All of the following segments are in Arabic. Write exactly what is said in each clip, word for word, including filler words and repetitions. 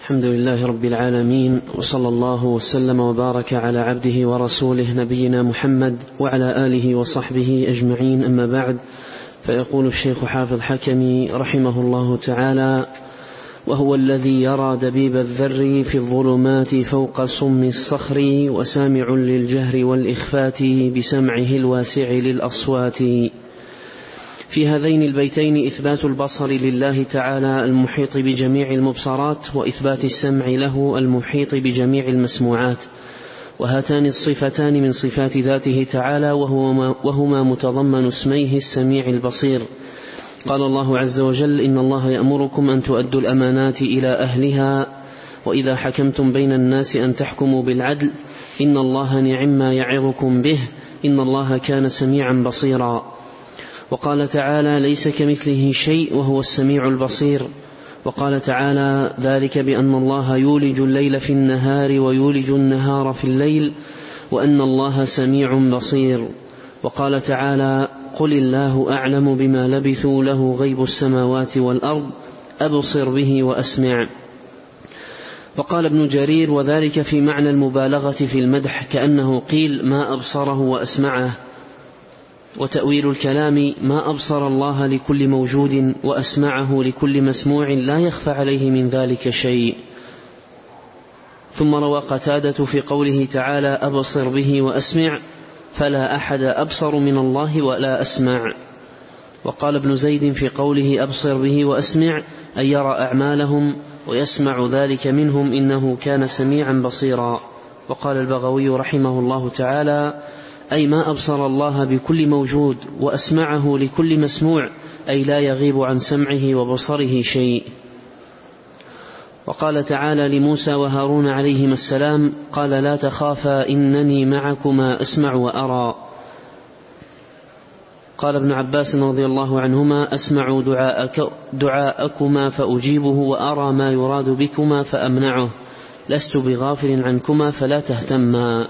الحمد لله رب العالمين، وصلى الله وسلم وبارك على عبده ورسوله نبينا محمد وعلى آله وصحبه أجمعين، أما بعد. فيقول الشيخ حافظ حكمي رحمه الله تعالى: وهو الذي يرى دبيب الذر في الظلمات فوق صم الصخر، وسامع للجهر والإخفات بسمعه الواسع للأصوات. في هذين البيتين إثبات البصر لله تعالى المحيط بجميع المبصرات، وإثبات السمع له المحيط بجميع المسموعات، وهاتان الصفتان من صفات ذاته تعالى، وهما متضمن اسميه السميع البصير. قال الله عز وجل: إن الله يأمركم أن تؤدوا الأمانات إلى أهلها وإذا حكمتم بين الناس أن تحكموا بالعدل إن الله نعما يعظكم به إن الله كان سميعا بصيرا. وقال تعالى: ليس كمثله شيء وهو السميع البصير. وقال تعالى: ذلك بأن الله يولج الليل في النهار ويولج النهار في الليل وأن الله سميع بصير. وقال تعالى: قل الله أعلم بما لبثوا له غيب السماوات والأرض أبصر به وأسمع. وقال ابن جرير: وذلك في معنى المبالغة في المدح، كأنه قيل ما أبصره وأسمعه. وتأويل الكلام: ما أبصر الله لكل موجود وأسمعه لكل مسموع لا يخفى عليه من ذلك شيء. ثم روى قتادة في قوله تعالى: أبصر به وأسمع: فلا أحد أبصر من الله ولا أسمع. وقال ابن زيد في قوله: أبصر به وأسمع: أن يرى أعمالهم ويسمع ذلك منهم إنه كان سميعا بصيرا. وقال البغوي رحمه الله تعالى: أي ما أبصر الله بكل موجود وأسمعه لكل مسموع، أي لا يغيب عن سمعه وبصره شيء. وقال تعالى لموسى وهارون عليهما السلام: قال لا تخافا إنني معكما أسمع وأرى. قال ابن عباس رضي الله عنهما: أسمع دعاءك دعاءكما فأجيبه وأرى ما يراد بكما فأمنعه، لست بغافل عنكما فلا تهتما.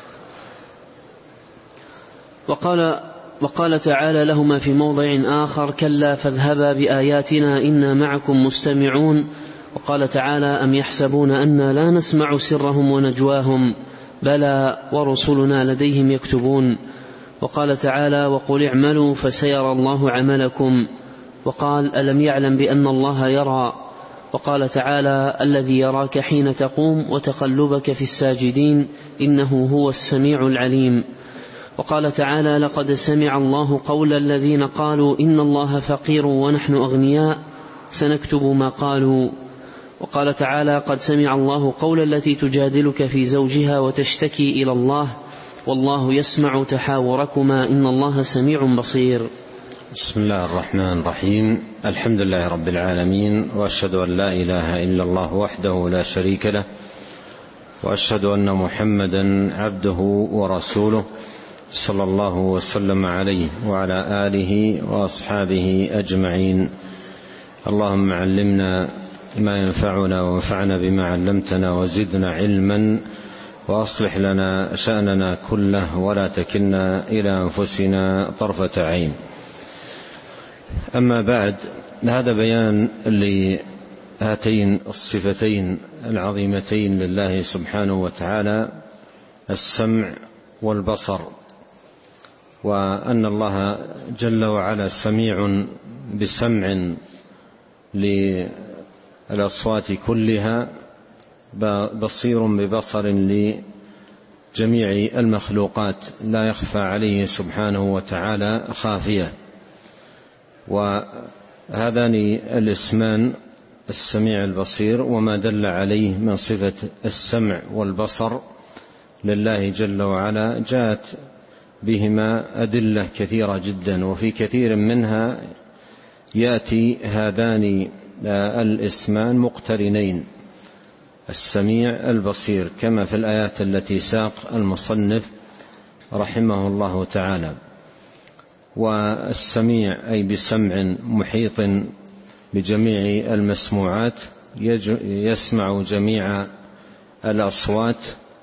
وقال, وقال تعالى لهما في موضع آخر: كلا فاذهبا بآياتنا إنا معكم مستمعون. وقال تعالى: أم يحسبون أنا لا نسمع سرهم ونجواهم بلى ورسلنا لديهم يكتبون. وقال تعالى: وقل اعملوا فسيرى الله عملكم. وقال: ألم يعلم بأن الله يرى. وقال تعالى: الذي يراك حين تقوم وتقلبك في الساجدين إنه هو السميع العليم. وقال تعالى: لقد سمع الله قول الذين قالوا إن الله فقير ونحن أغنياء سنكتب ما قالوا. وقال تعالى: قد سمع الله قول التي تجادلك في زوجها وتشتكي إلى الله والله يسمع تحاوركما إن الله سميع بصير. بسم الله الرحمن الرحيم. الحمد لله رب العالمين، وأشهد أن لا إله إلا الله وحده لا شريك له، وأشهد أن محمدا عبده ورسوله صلى الله وسلم عليه وعلى آله وأصحابه أجمعين. اللهم علمنا ما ينفعنا وانفعنا بما علمتنا وزدنا علما، وأصلح لنا شأننا كله ولا تكلنا إلى أنفسنا طرفة عين. أما بعد، هذا بيان لهاتين الصفتين العظيمتين لله سبحانه وتعالى: السمع والبصر، وأن الله جل وعلا سميع بسمع للأصوات كلها، بصير ببصر لجميع المخلوقات، لا يخفى عليه سبحانه وتعالى خافية. وهذان الاسمان السميع البصير وما دل عليه من صفة السمع والبصر لله جل وعلا جاءت بهما أدلة كثيرة جدا، وفي كثير منها يأتي هذان الاسمان مقترنين: السميع البصير، كما في الآيات التي ساق المصنف رحمه الله تعالى. والسميع أي بسمع محيط بجميع المسموعات، يسمع جميع الأصوات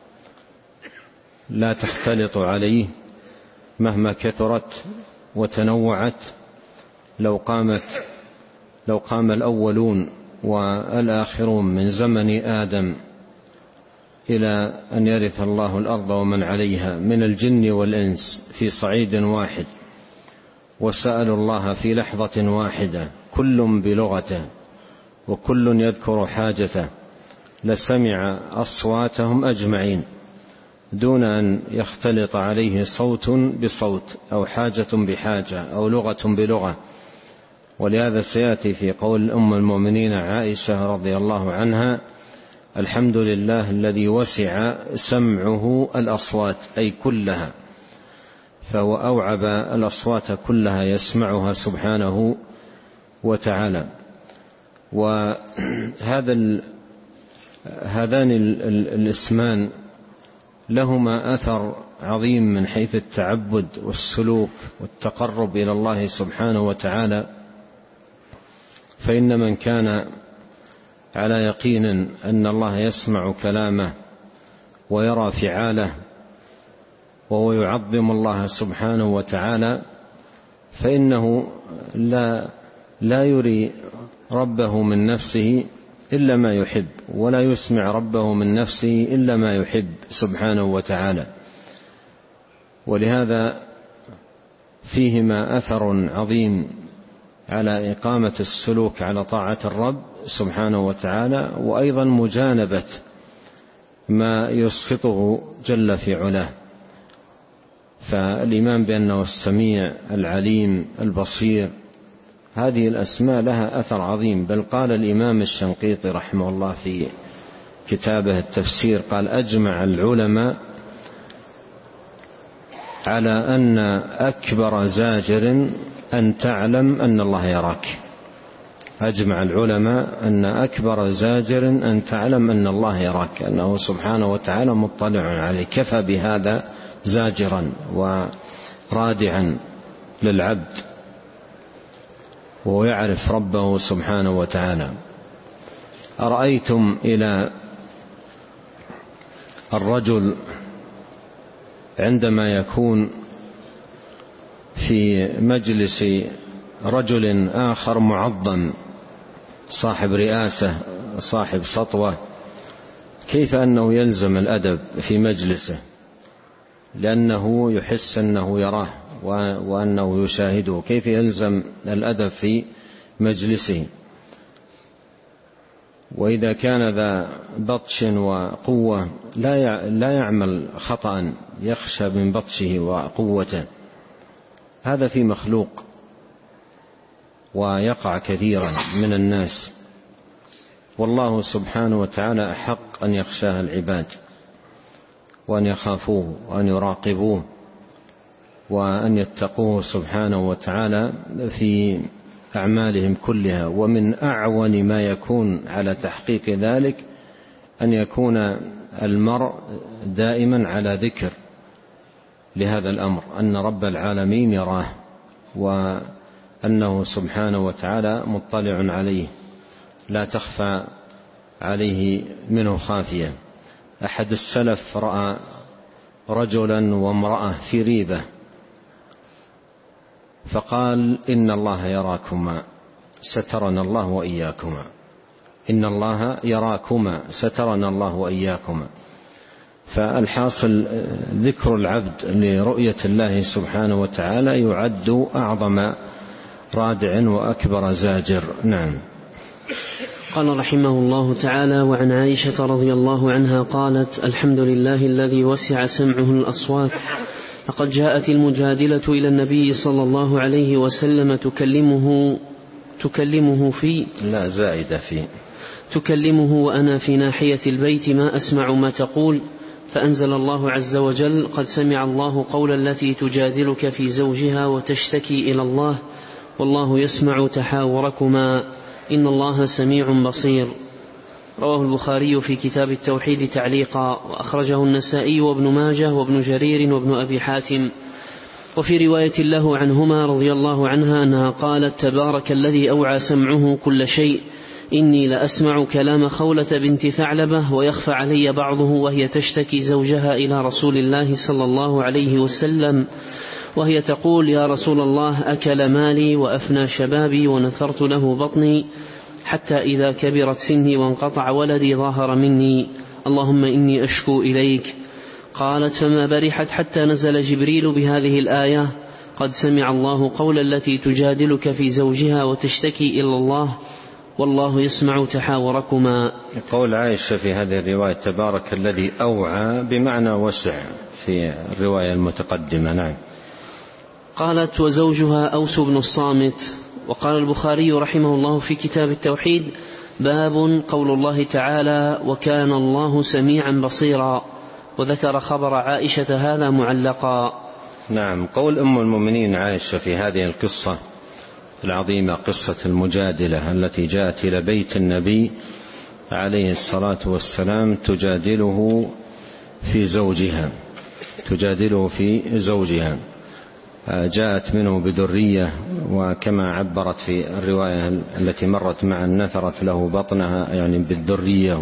لا تختلط عليه مهما كثرت وتنوعت. لو قامت لو قام الأولون والآخرون من زمن آدم إلى أن يرث الله الأرض ومن عليها من الجن والإنس في صعيد واحد، وسألوا الله في لحظة واحدة كل بلغته وكل يذكر حاجته، لسمع أصواتهم أجمعين دون أن يختلط عليه صوت بصوت أو حاجة بحاجة أو لغة بلغة. ولهذا سيأتي في قول أم المؤمنين عائشة رضي الله عنها: الحمد لله الذي وسع سمعه الأصوات، أي كلها، فهو أوعب الأصوات كلها يسمعها سبحانه وتعالى. وهذا هذان الاسمان لهما أثر عظيم من حيث التعبد والسلوك والتقرب إلى الله سبحانه وتعالى. فإن من كان على يقين أن الله يسمع كلامه ويرى فعاله وهو يعظم الله سبحانه وتعالى، فإنه لا, لا يري ربه من نفسه إلا ما يحب، ولا يسمع ربه من نفسه إلا ما يحب سبحانه وتعالى. ولهذا فيهما أثر عظيم على إقامة السلوك على طاعة الرب سبحانه وتعالى، وأيضا مجانبة ما يسخطه جل في علاه. فالإيمان بأنه السميع العليم البصير، هذه الأسماء لها أثر عظيم. بل قال الإمام الشنقيطي رحمه الله في كتابه التفسير، قال: أجمع العلماء على أن أكبر زاجر أن تعلم أن الله يراك. أجمع العلماء أن أكبر زاجر أن تعلم أن الله يراك، أنه سبحانه وتعالى مطلع عليه. كفى بهذا زاجرا ورادعا للعبد، ويعرف ربه سبحانه وتعالى. أرأيتم إلى الرجل عندما يكون في مجلس رجل آخر معظم، صاحب رئاسة، صاحب سطوة، كيف أنه يلزم الأدب في مجلسه، لأنه يحس أنه يراه وأنه يشاهده. كيف يلزم الأدب في مجلسه؟ وإذا كان ذا بطش وقوة لا يعمل خطأ يخشى من بطشه وقوته. هذا في مخلوق، ويقع كثيرا من الناس. والله سبحانه وتعالى أحق أن يخشاه العباد، وأن يخافوه، وأن يراقبوه، وأن يتقوه سبحانه وتعالى في أعمالهم كلها. ومن أعون ما يكون على تحقيق ذلك أن يكون المرء دائما على ذكر لهذا الأمر، أن رب العالمين يراه، وأنه سبحانه وتعالى مطلع عليه، لا تخفى عليه منه خافية. أحد السلف رأى رجلا وامرأة في ريبة، فقال: إن الله يراكما سترنا الله وإياكما، إن الله يراكما سترنا الله وإياكما. فالحاصل ذكر العبد لرؤية الله سبحانه وتعالى يعد أعظم رادع وأكبر زاجر. نعم. قال رحمه الله تعالى: وعن عائشة رضي الله عنها قالت: الحمد لله الذي وسع سمعه الأصوات. لقد جاءت المجادلة إلى النبي صلى الله عليه وسلم تكلمه تكلمه في لا زائدة في تكلمه وأنا في ناحية البيت ما أسمع ما تقول، فأنزل الله عز وجل: قد سمع الله قول التي تجادلك في زوجها وتشتكي إلى الله والله يسمع تحاوركما إن الله سميع بصير. رواه البخاري في كتاب التوحيد تعليقا، وأخرجه النسائي وابن ماجه وابن جرير وابن أبي حاتم. وفي رواية له عنهما رضي الله عنها أنها قالت: تبارك الذي أوعى سمعه كل شيء، إني لأسمع كلام خولة بنت ثعلبة ويخفى علي بعضه وهي تشتكي زوجها إلى رسول الله صلى الله عليه وسلم، وهي تقول: يا رسول الله، أكل مالي وأفنى شبابي ونثرت له بطني، حتى إذا كبرت سني وانقطع ولدي ظاهر مني، اللهم إني أشكو إليك. قالت: فما برحت حتى نزل جبريل بهذه الآية: قد سمع الله قول التي تجادلك في زوجها وتشتكي إلى الله والله يسمع تحاوركما. قول عائشة في هذه الرواية: تبارك الذي أوعى، بمعنى وسع في الرواية المتقدمة. نعم. قالت: وزوجها أوس بن الصامت. وقال البخاري رحمه الله في كتاب التوحيد: باب قول الله تعالى: وكان الله سميعا بصيرا، وذكر خبر عائشة هذا معلقا. نعم. قول أم المؤمنين عائشة في هذه القصة العظيمة، قصة المجادلة التي جاءت إلى بيت النبي عليه الصلاة والسلام تجادله في زوجها تجادله في زوجها جاءت منه بذرية، وكما عبرت في الرواية التي مرت معا: نثرت له بطنها، يعني بالذرية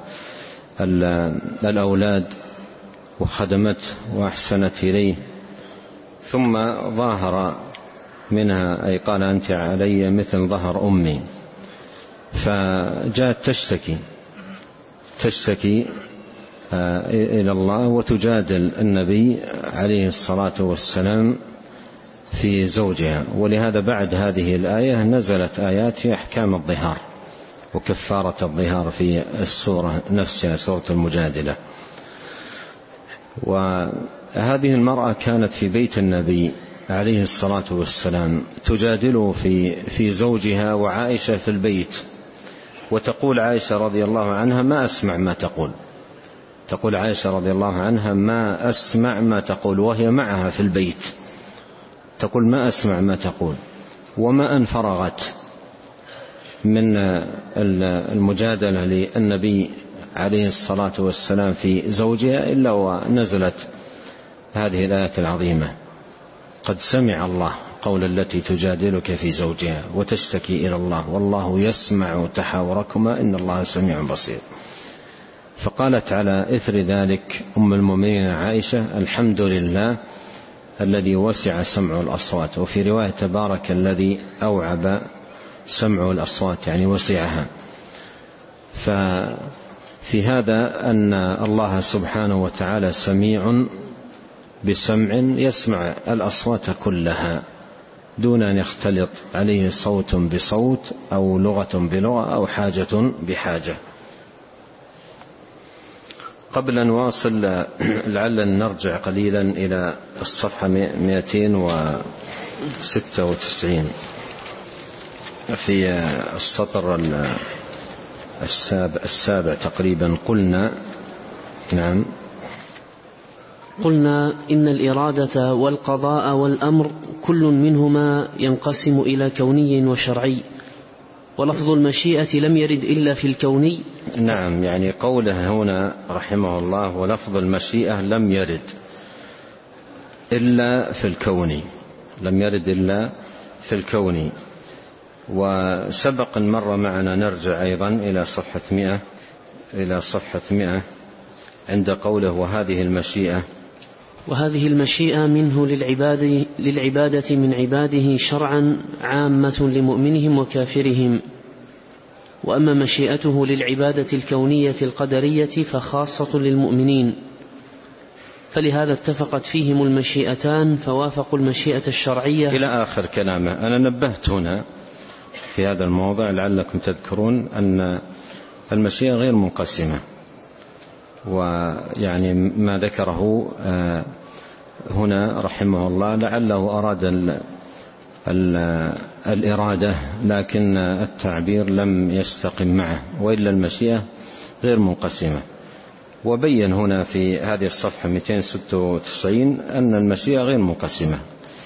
والأولاد، وخدمته وأحسنت إليه، ثم ظاهر منها، أي قال: أنت علي مثل ظهر أمي. فجاءت تشتكي تشتكي إلى الله وتجادل النبي عليه الصلاة والسلام في زوجها. ولهذا بعد هذه الآية نزلت آيات في أحكام الظهار وكفارة الظهار في السورة نفسها، سورة المجادلة. وهذه المرأة كانت في بيت النبي عليه الصلاة والسلام تجادله في في زوجها، وعائشة في البيت، وتقول عائشة رضي الله عنها: ما أسمع ما تقول. تقول عائشة رضي الله عنها: ما أسمع ما تقول، وهي معها في البيت، تقول: ما أسمع ما تقول. وما أن فرغت من المجادلة للنبي عليه الصلاة والسلام في زوجها إلا ونزلت هذه الآية العظيمة: قد سمع الله قول التي تجادلك في زوجها وتشتكي إلى الله والله يسمع تحاوركما إن الله سميع بصير. فقالت على إثر ذلك أم المؤمنين عائشة: الحمد لله الذي وسع سمع الأصوات. وفي رواية: تبارك الذي أوعب سمع الأصوات، يعني وسعها. ففي هذا أن الله سبحانه وتعالى سميع بسمع يسمع الأصوات كلها دون أن يختلط عليه صوت بصوت أو لغة بلغة أو حاجة بحاجة. قبل أن نواصل لعل نرجع قليلا إلى الصفحة مئتين وستة وتسعين في السطر السابع, السابع تقريبا. قلنا نعم قلنا إن الإرادة والقضاء والأمر كل منهما ينقسم إلى كوني وشرعي، ولفظ المشيئة لم يرد إلا في الكوني. نعم، يعني قوله هنا رحمه الله: ولفظ المشيئة لم يرد إلا في الكوني، لم يرد إلا في الكوني. وسبق مر معنا نرجع أيضا إلى صفحة مئة إلى صفحة مئة عند قوله: وهذه المشيئة وهذه المشيئة منه للعباد للعبادة من عباده شرعا عامة لمؤمنهم وكافرهم، وأما مشيئته للعبادة الكونية القدرية فخاصة للمؤمنين، فلهذا اتفقت فيهم المشيئتان فوافقوا المشيئة الشرعية إلى آخر كلامه. أنا نبهت هنا في هذا الموضع لعلكم تذكرون أن المشيئة غير منقسمة، ويعني ما ذكره هنا رحمه الله لعله أراد ال ال الإرادة، لكن التعبير لم يستقم معه، وإلا المشيئة غير منقسمة. وبين هنا في هذه الصفحة مئتين وستة وتسعين أن المشيئة غير منقسمة.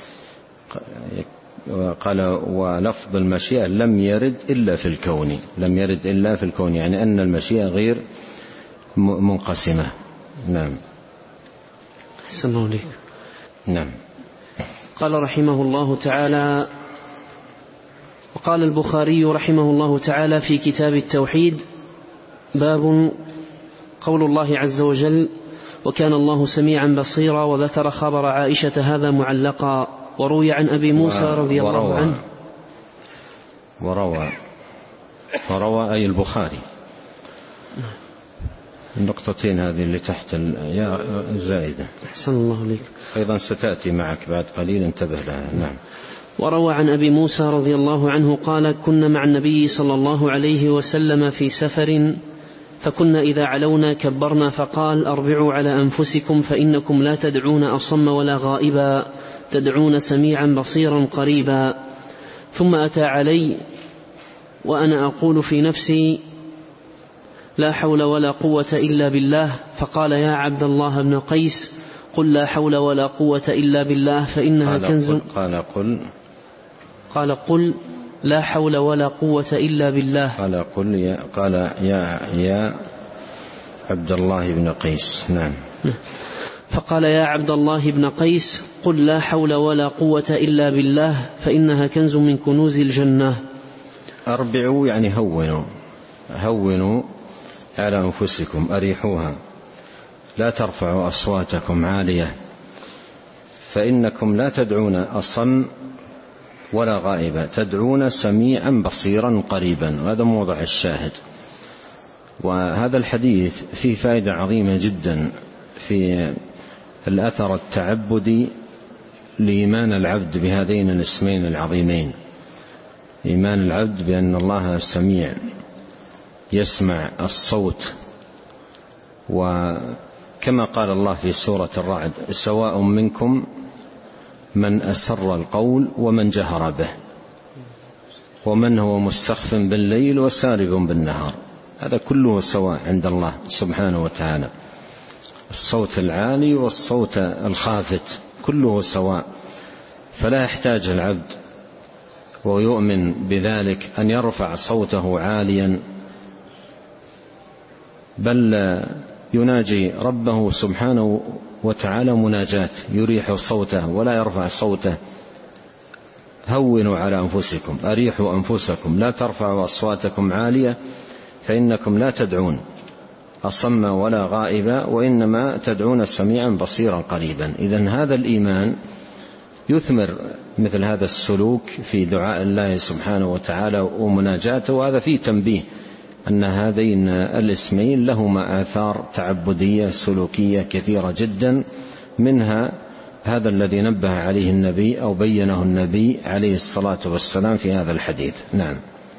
قال: ولفظ المشيئة لم يرد إلا في الكون، لم يرد إلا في الكون، يعني أن المشيئة غير منقسمة. نعم. أحسن الله عليك. نعم. قال رحمه الله تعالى: وقال البخاري رحمه الله تعالى في كتاب التوحيد: باب قول الله عز وجل: وكان الله سميعا بصيرا، وذكر خبر عائشة هذا معلقا. وروي عن أبي موسى رضي الله عنه وروى وروى أي البخاري. النقطتين هذه اللي تحت الياء الزائدة. أحسن الله عليك. أيضا ستأتي معك بعد قليل، انتبه لها. نعم. وروى عن أبي موسى رضي الله عنه قال: كنا مع النبي صلى الله عليه وسلم في سفر، فكنا إذا علونا كبرنا، فقال: أربعوا على أنفسكم فإنكم لا تدعون أصم ولا غائبا، تدعون سميعا بصيرا قريبا. ثم أتى علي وأنا أقول في نفسي: لا حول ولا قوة إلا بالله، فقال: يا عبد الله بن قيس، قل لا حول ولا قوة إلا بالله فإنها قال كنز. قل قال قل قال قل لا حول ولا قوة إلا بالله. قال قل يا قال يا يا عبد الله بن قيس. نعم. فقال: يا عبد الله بن قيس، قل لا حول ولا قوة إلا بالله فإنها كنز من كنوز الجنة. أربعوا يعني هونوا، هونوا على أنفسكم، أريحوها، لا ترفعوا أصواتكم عالية، فإنكم لا تدعون أصم ولا غائبا، تدعون سميعا بصيرا قريبا. وهذا موضع الشاهد. وهذا الحديث فيه فائدة عظيمة جدا في الأثر التعبدي لإيمان العبد بهذين الاسمين العظيمين. إيمان العبد بأن الله سميع يسمع الصوت، وكما قال الله في سورة الرعد: سواء منكم من أسر القول ومن جهر به ومن هو مستخف بالليل وسارب بالنهار. هذا كله سواء عند الله سبحانه وتعالى، الصوت العالي والصوت الخافت كله سواء. فلا يحتاج العبد ويؤمن بذلك أن يرفع صوته عاليا، بل يناجي ربه سبحانه وتعالى مناجاة يريح صوته ولا يرفع صوته. هونوا على أنفسكم، أريحوا أنفسكم، لا ترفعوا أصواتكم عالية، فإنكم لا تدعون أصم ولا غائبا، وإنما تدعون سميعا بصيرا قريبا. إذن هذا الإيمان يثمر مثل هذا السلوك في دعاء الله سبحانه وتعالى ومناجاته. وهذا فيه تنبيه أن هذين الاسمين لهما آثار تعبدية سلوكية كثيرة جدا، منها هذا الذي نبه عليه النبي أو بينه النبي عليه الصلاة والسلام في هذا الحديث. نعم.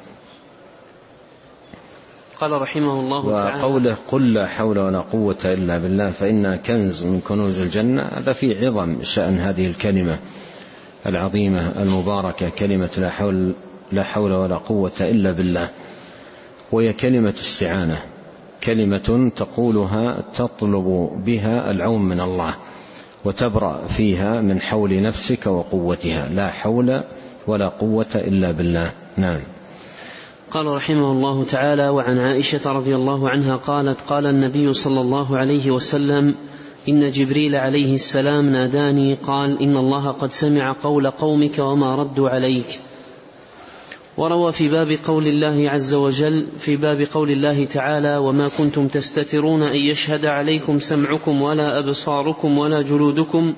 قال رحمه الله تعالى: وقوله قل لا حول ولا قوة إلا بالله فإنها كنز من كنوز الجنة، هذا في عظم شأن هذه الكلمة العظيمة المباركة، كلمة لا حول, لا حول ولا قوة إلا بالله. وهي كلمة استعانة، كلمة تقولها تطلب بها العون من الله وتبرأ فيها من حول نفسك وقوتها. لا حول ولا قوة إلا بالله. نعم. قال رحمه الله تعالى: وعن عائشة رضي الله عنها قالت: قال النبي صلى الله عليه وسلم: إن جبريل عليه السلام ناداني قال: إن الله قد سمع قول قومك وما ردوا عليك. وروى في باب قول الله عز وجل في باب قول الله تعالى: وما كنتم تستترون أن يشهد عليكم سمعكم ولا أبصاركم ولا جلودكم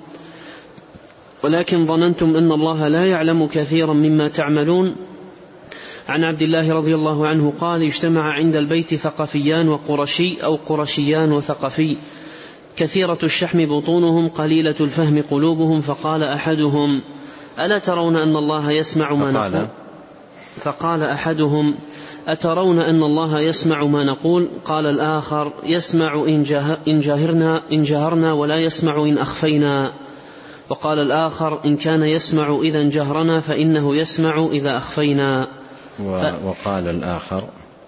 ولكن ظننتم أن الله لا يعلم كثيرا مما تعملون. عن عبد الله رضي الله عنه قال: اجتمع عند البيت ثقفيان وقرشي أو قرشيان وثقفي، كثيرة الشحم بطونهم قليلة الفهم قلوبهم، فقال أحدهم: ألا ترون أن الله يسمع ما نقول؟ فقال أحدهم: أترون أن الله يسمع ما نقول؟ قال الآخر: يسمع إن جاهرنا, إن جهرنا ولا يسمع إن أخفينا. وقال الآخر: إن كان يسمع إذا جهرنا فإنه يسمع إذا أخفينا. وقال الآخر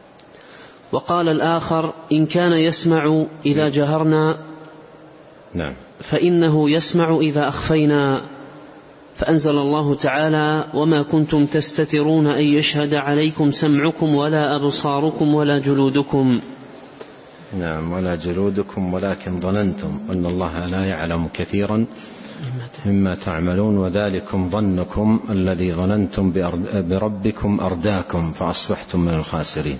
وقال الآخر: إن كان يسمع إذا جهرنا نعم فإنه يسمع إذا أخفينا. فأنزل الله تعالى: وما كنتم تستترون أن يشهد عليكم سمعكم ولا أبصاركم ولا جلودكم. نعم، ولا جلودكم ولكن ظننتم أن الله لا يعلم كثيرا مما تعملون، وذلكم ظنكم الذي ظننتم بربكم أرداكم فأصبحتم من الخاسرين.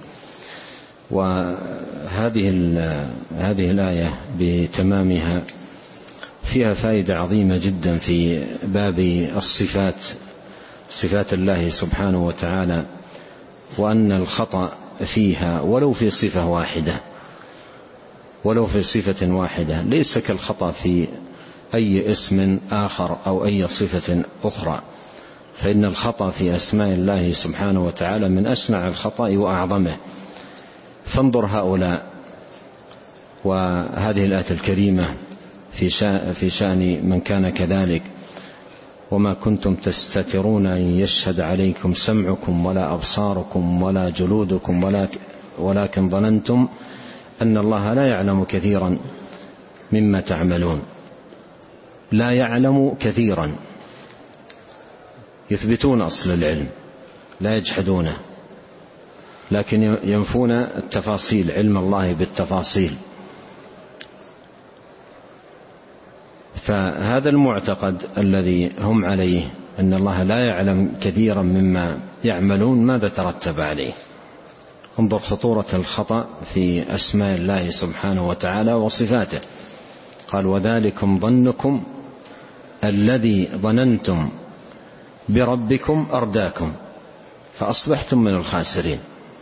وهذه هذه الآية بتمامها فيها فائدة عظيمة جدا في باب الصفات، صفات الله سبحانه وتعالى وأن الخطأ فيها ولو في صفة واحدة ولو في صفة واحدة ليس كالخطأ في أي اسم آخر أو أي صفة أخرى، فإن الخطأ في أسماء الله سبحانه وتعالى من أشنع الخطأ وأعظمه. فانظر هؤلاء وهذه الآية الكريمة في شأن من كان كذلك: وما كنتم تستترون أن يشهد عليكم سمعكم ولا أبصاركم ولا جلودكم ولكن ظننتم أن الله لا يعلم كثيرا مما تعملون. لا يعلم كثيرا، يثبتون أصل العلم لا يجحدونه، لكن ينفون التفاصيل، علم الله بالتفاصيل. فهذا المعتقد الذي هم عليه أن الله لا يعلم كثيرا مما يعملون ماذا ترتب عليه؟ انظر خطورة الخطأ في أسماء الله سبحانه وتعالى وصفاته. قال: وذلكم ظنكم الذي ظننتم بربكم أرداكم فأصبحتم من الخاسرين.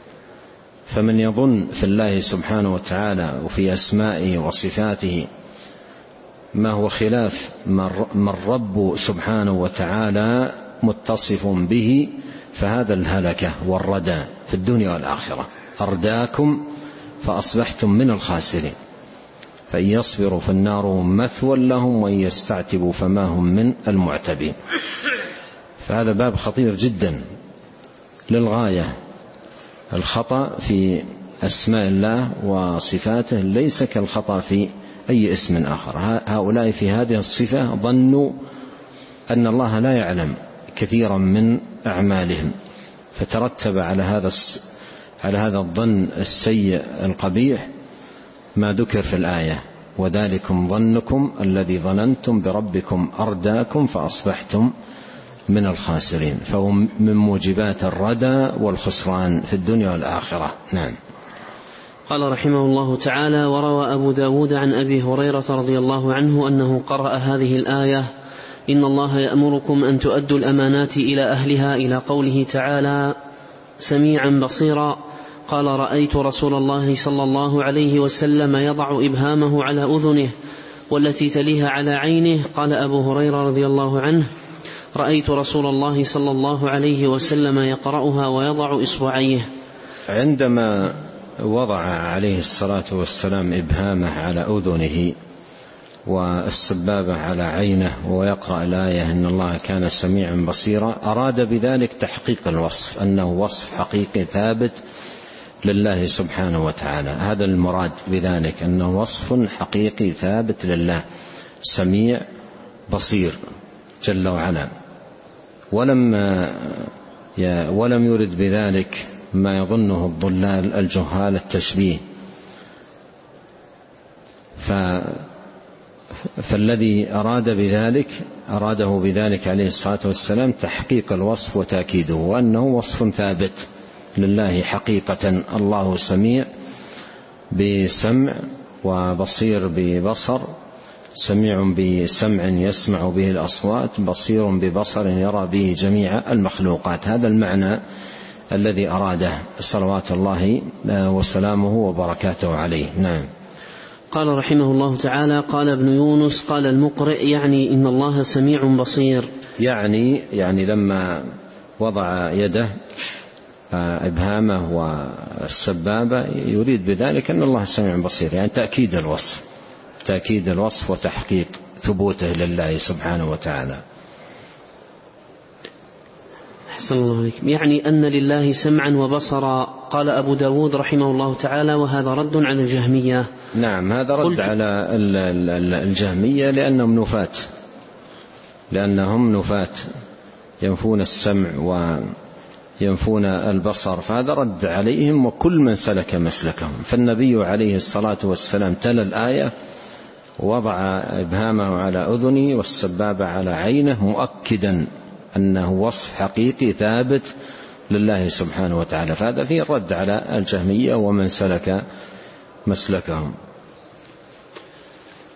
فمن يظن في الله سبحانه وتعالى وفي أسمائه وصفاته ما هو خلاف ما الرب سبحانه وتعالى متصف به فهذا الهلكة والردى في الدنيا والآخرة. أرداكم فأصبحتم من الخاسرين، فإن يصبروا فالنار مثوى لهم وإن يستعتبوا فما هم من المعتبين. فهذا باب خطير جدا للغاية. الخطأ في أسماء الله وصفاته ليس كالخطأ في أي اسم آخر. هؤلاء في هذه الصفة ظنوا أن الله لا يعلم كثيرا من أعمالهم، فترتب على هذا على هذا الظن السيء القبيح ما ذكر في الآية: وذلكم ظنكم الذي ظننتم بربكم أرداكم فأصبحتم من الخاسرين. فهو من موجبات الردى والخسران في الدنيا والآخرة. نعم. قال رحمه الله تعالى: وروى أبو داود عن أبي هريرة رضي الله عنه أنه قرأ هذه الآية: إن الله يأمركم أن تؤدوا الأمانات إلى أهلها، إلى قوله تعالى: سميعا بصيرا. قال: رأيت رسول الله صلى الله عليه وسلم يضع إبهامه على أذنه والتي تليها على عينه. قال أبو هريرة رضي الله عنه: رأيت رسول الله صلى الله عليه وسلم يقرأها ويضع إصبعيه. عندما وضع عليه الصلاة والسلام إبهامه على أذنه والسبابة على عينه ويقرأ الآية إن الله كان سميعا بصيرا، أراد بذلك تحقيق الوصف، أنه وصف حقيقي ثابت لله سبحانه وتعالى. هذا المراد بذلك، أنه وصف حقيقي ثابت لله، سميع بصير جل وعلا. ولم ولم يرد بذلك ما يظنه الضلال الجهال التشبيه. ف فالذي أراد بذلك أراده بذلك عليه الصلاة والسلام تحقيق الوصف وتأكيده، وأنه وصف ثابت لله حقيقة. الله سميع بسمع وبصير ببصر، سميع بسمع يسمع به الأصوات، بصير ببصر يرى به جميع المخلوقات. هذا المعنى الذي أراده صلوات الله وسلامه وبركاته عليه. نعم. قال رحمه الله تعالى: قال ابن يونس: قال المقرئ يعني إن الله سميع بصير. يعني يعني لما وضع يده إبهامه والسبابة يريد بذلك أن الله سميع بصير، يعني تأكيد الوصف، تأكيد الوصف وتحقيق ثبوته لله سبحانه وتعالى. أحسن الله عليكم. يعني أن لله سمعا وبصرا. قال أبو داود رحمه الله تعالى: وهذا رد على الجهمية. نعم، هذا رد على الجهمية لأنهم نفاة، لأنهم نفاة ينفون السمع وينفون البصر، فهذا رد عليهم وكل من سلك مسلكهم. فالنبي عليه الصلاة والسلام تلا الآية ووضع إبهامه على أذنه والسبابة على عينه، مؤكدا أنه وصف حقيقي ثابت لله سبحانه وتعالى. فهذا فيه الرد على الجهمية ومن سلك مسلكهم.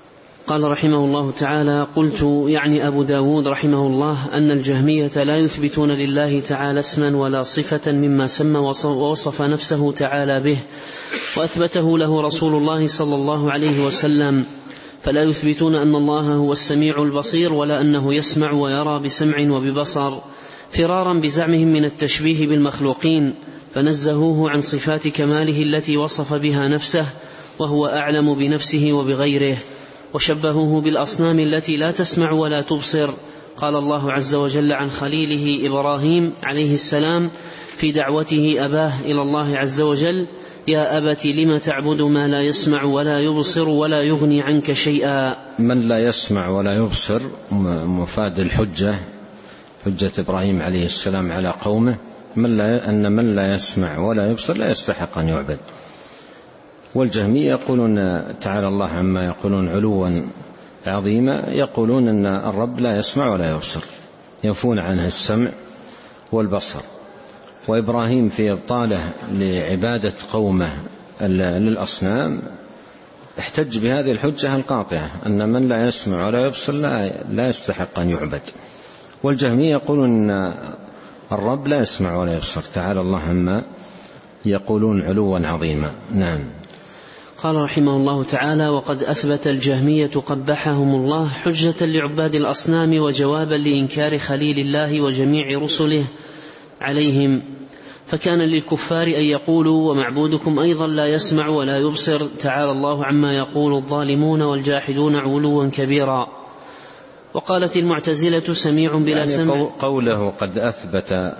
قال رحمه الله تعالى: قلت يعني أبو داود رحمه الله أن الجهمية لا يثبتون لله تعالى اسما ولا صفة مما سمى ووصف نفسه تعالى به وأثبته له رسول الله صلى الله عليه وسلم، فلا يثبتون أن الله هو السميع البصير ولا أنه يسمع ويرى بسمع وببصر، فرارا بزعمهم من التشبيه بالمخلوقين، فنزهوه عن صفات كماله التي وصف بها نفسه وهو أعلم بنفسه وبغيره، وشبهوه بالأصنام التي لا تسمع ولا تبصر. قال الله عز وجل عن خليله إبراهيم عليه السلام في دعوته أباه إلى الله عز وجل: يا أبت لم تعبد ما لا يسمع ولا يبصر ولا يغني عنك شيئا. من لا يسمع ولا يبصر مفاد الحجة، حجة إبراهيم عليه السلام على قومه، من لا أن من لا يسمع ولا يبصر لا يستحق أن يعبد. والجهمية يقولون تعالى الله عما يقولون علوا عظيما، يقولون أن الرب لا يسمع ولا يبصر، ينفون عنه السمع والبصر. وإبراهيم في إبطاله لعبادة قومه للأصنام احتج بهذه الحجة القاطعة أن من لا يسمع ولا يبصر لا, لا يستحق أن يعبد. والجهمية يقولون أن الرب لا يسمع ولا يبصر، تعالى الله عما يقولون علوا عظيما. نعم. قال رحمه الله تعالى: وقد أثبت الجهمية قبحهم الله حجة لعباد الأصنام وجوابا لإنكار خليل الله وجميع رسله عليهم، فكان للكفار أن يقولوا: ومعبودكم أيضا لا يسمع ولا يبصر، تعالى الله عما يقول الظالمون والجاحدون علوا كبيرا. وقالت المعتزلة: سميع بلا يعني سمع. قوله قد أثبت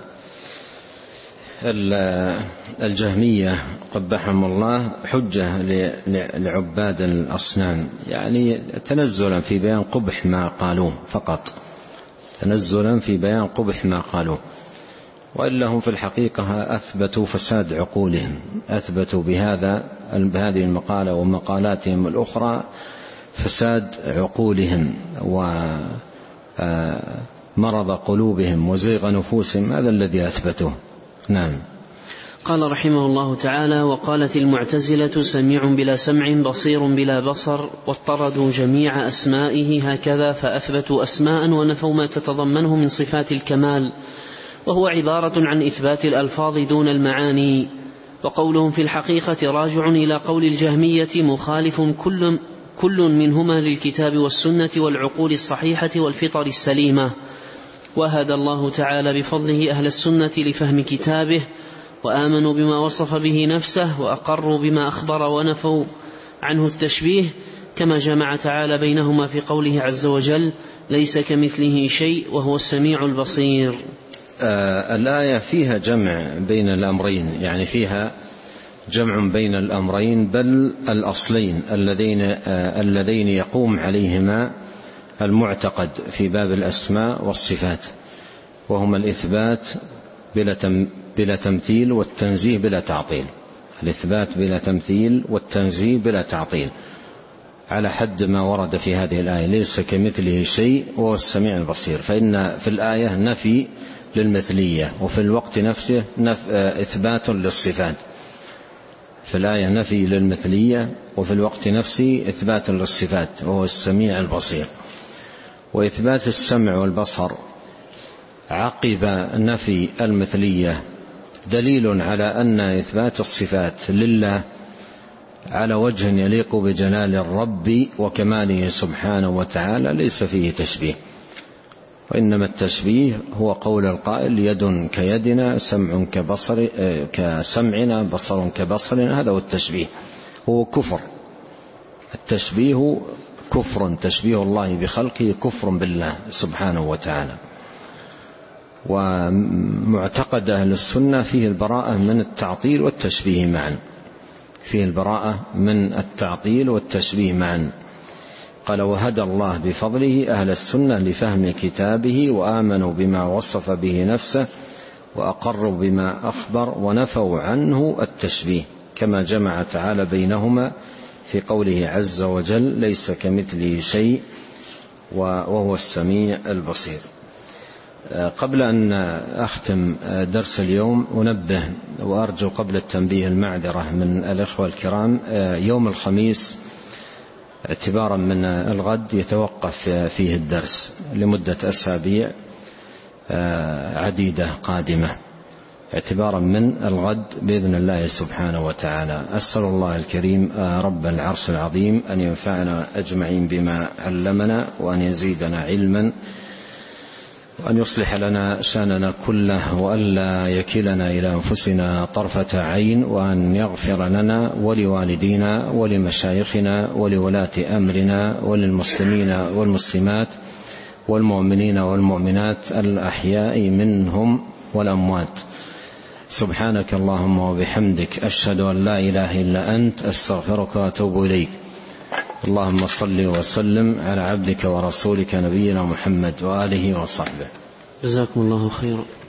الجهمية قبحهم الله حجة لعباد الأصنام، يعني تنزلا في بيان قبح ما قالوه فقط، تنزلا في بيان قبح ما قالوه، وإلا هم في الحقيقة أثبتوا فساد عقولهم، أثبتوا بهذا بهذه المقالة ومقالاتهم الأخرى فساد عقولهم ومرض قلوبهم وزيغ نفوسهم، هذا الذي أثبتوه. نعم. قال رحمه الله تعالى: وقالت المعتزلة: سميع بلا سمع بصير بلا بصر، واضطردوا جميع أسمائه هكذا، فأثبتوا أسماء ونفوا ما تتضمنه من صفات الكمال، وهو عبارة عن إثبات الألفاظ دون المعاني. وقولهم في الحقيقة راجع إلى قول الجهمية مخالف كل, كل منهما للكتاب والسنة والعقول الصحيحة والفطر السليمة. وهدى الله تعالى بفضله أهل السنة لفهم كتابه، وآمنوا بما وصف به نفسه، وأقروا بما أخبر ونفوا عنه التشبيه، كما جمع تعالى بينهما في قوله عز وجل: ليس كمثله شيء وهو السميع البصير. آه الآية فيها جمع بين الأمرين، يعني فيها جمع بين الأمرين بل الأصلين اللذين, آه اللذين يقوم عليهما المعتقد في باب الأسماء والصفات، وهما الإثبات بلا تمثيل والتنزيه بلا تعطيل. الإثبات بلا تمثيل والتنزيه بلا تعطيل على حد ما ورد في هذه الآية: ليس كمثله شيء وهو السميع البصير. فإن في الآية نفي للمثلية، وفي الوقت نفسه إثبات للصفات. في الآية نفي للمثلية، وفي الوقت نفسه إثبات للصفات وهو السميع البصير. وإثبات السمع والبصر عقب نفي المثلية دليل على أن إثبات الصفات لله على وجه يليق بجلال الرب وكماله سبحانه وتعالى ليس فيه تشبيه، وإنما التشبيه هو قول القائل: يد كيدنا، سمع كبصر كسمعنا، بصر كبصرنا. هذا هو التشبيه، هو كفر. التشبيه كفر، تشبيه الله بخلقه كفر بالله سبحانه وتعالى. ومعتقد أهل السنة فيه البراءة من التعطيل والتشبيه معا، فيه البراءة من التعطيل والتشبيه معا. قال: وهدى الله بفضله أهل السنة لفهم كتابه، وآمنوا بما وصف به نفسه، وأقروا بما أخبر، ونفوا عنه التشبيه، كما جمع تعالى بينهما في قوله عز وجل: ليس كمثله شيء وهو السميع البصير. قبل أن أختم درس اليوم أنبه وأرجو قبل التنبيه المعذرة من الإخوة الكرام: يوم الخميس اعتبارا من الغد يتوقف فيه الدرس لمدة أسابيع عديدة قادمة، اعتبارا من الغد بإذن الله سبحانه وتعالى. أسأل الله الكريم رب العرش العظيم أن ينفعنا أجمعين بما علمنا، وأن يزيدنا علما، وأن يصلح لنا شأننا كله، وأن لا يكلنا إلى أنفسنا طرفة عين، وأن يغفر لنا ولوالدينا ولمشايخنا ولولاة أمرنا وللمسلمين والمسلمات والمؤمنين والمؤمنات الأحياء منهم والأموات. سبحانك اللهم وبحمدك، أشهد أن لا إله إلا أنت، أستغفرك وأتوب إليك. اللهم صل وسلم على عبدك ورسولك نبينا محمد وآله وصحبه. جزاكم الله خيرا.